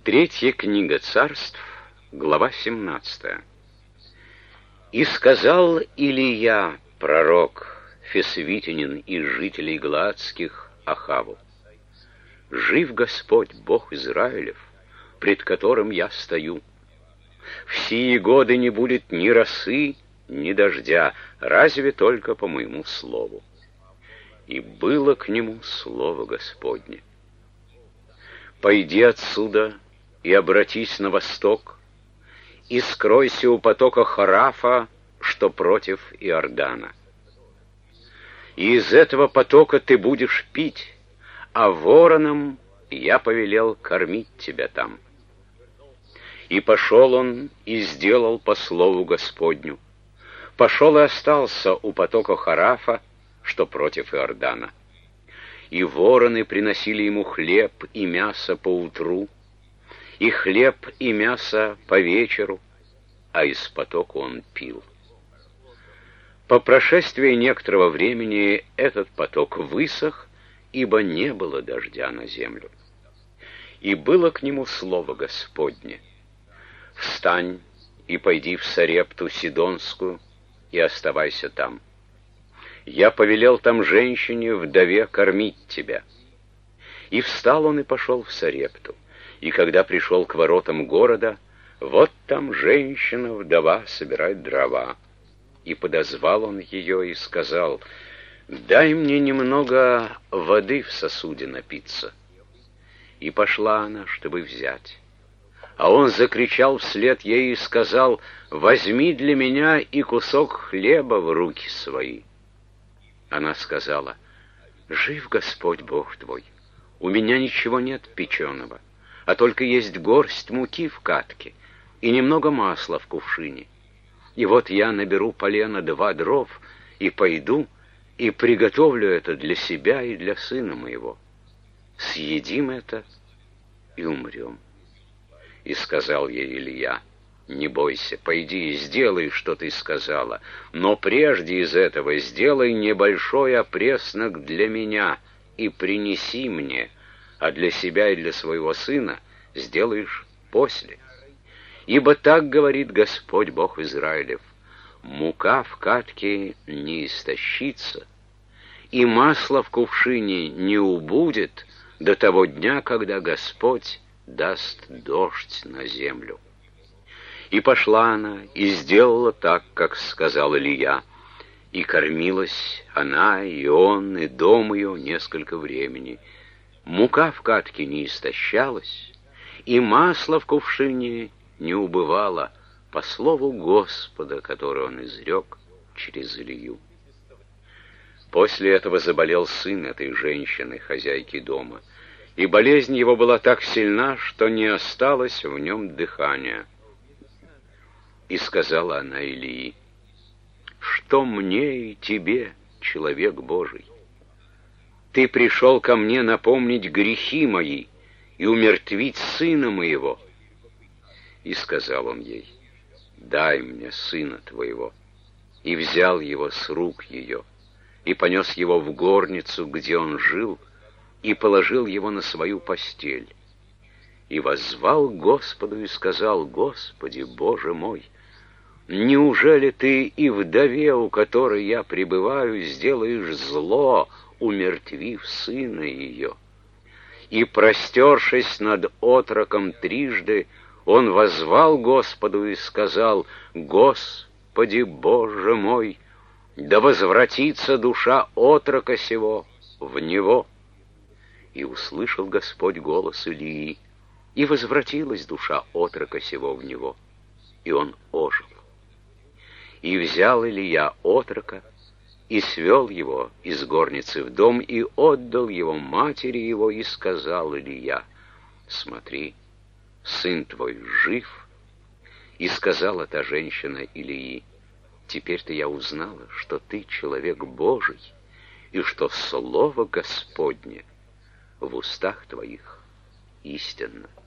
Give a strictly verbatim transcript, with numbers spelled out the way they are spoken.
Третья книга Царств, глава семнадцатая. «И сказал Илия, пророк, фесвитянин из жителей Галаадских, Ахаву: жив Господь, Бог Израилев, пред которым я стою. В сии годы не будет ни росы, ни дождя, разве только по моему слову. И было к нему слово Господне: пойди отсюда и обратись на восток, и скройся у потока Харафа, что против Иордана. И из этого потока ты будешь пить, а воронам я повелел кормить тебя там. И пошел он и сделал по слову Господню. Пошел и остался у потока Харафа, что против Иордана. И вороны приносили ему хлеб и мясо поутру, и хлеб и мясо по вечеру, а из потока он пил. По прошествии некоторого времени этот поток высох, ибо не было дождя на землю. И было к нему слово Господне: встань и пойди в Сарепту Сидонскую, и оставайся там. Я повелел там женщине, вдове, кормить тебя. И встал он и пошел в Сарепту. И когда пришел к воротам города, вот там женщина-вдова собирает дрова. И подозвал он ее и сказал: дай мне немного воды в сосуде напиться. И пошла она, чтобы взять. А он закричал вслед ей и сказал: возьми для меня и кусок хлеба в руки свои. Она сказала: жив Господь Бог твой, у меня ничего нет печеного, а только есть горсть муки в катке и немного масла в кувшине. И вот я наберу полено два дров и пойду и приготовлю это для себя и для сына моего. Съедим это и умрем. И сказал ей Илия: не бойся, пойди и сделай, что ты сказала, но прежде из этого сделай небольшой опреснок для меня и принеси мне, а для себя и для своего сына сделаешь после. Ибо так говорит Господь Бог Израилев: мука в катке не истощится, и масло в кувшине не убудет до того дня, когда Господь даст дождь на землю. И пошла она, и сделала так, как сказал Илия, и кормилась она, и он, и дом ее несколько времени. Мука в катке не истощалась, и масло в кувшине не убывало, по слову Господа, которое он изрек через Илию. После этого заболел сын этой женщины, хозяйки дома, и болезнь его была так сильна, что не осталось в нем дыхания. И сказала она Илии: что мне и тебе, человек Божий? Ты пришел ко мне напомнить грехи мои и умертвить сына моего. И сказал он ей: дай мне сына твоего. И взял его с рук ее, и понес его в горницу, где он жил, и положил его на свою постель. И воззвал Господу и сказал: Господи, Боже мой, неужели ты и вдове, у которой я пребываю, сделаешь зло, умертвив сына ее? И, простершись над отроком трижды, он воззвал Господу и сказал: Господи, Боже мой, да возвратится душа отрока сего в него. И услышал Господь голос Илии, и возвратилась душа отрока сего в него, и он ожил. И взял Илия отрока, и свел его из горницы в дом, и отдал его матери его, и сказал Илия: смотри, сын твой жив. И сказала та женщина Илии: теперь-то я узнала, что ты человек Божий, и что слово Господне в устах твоих истинно.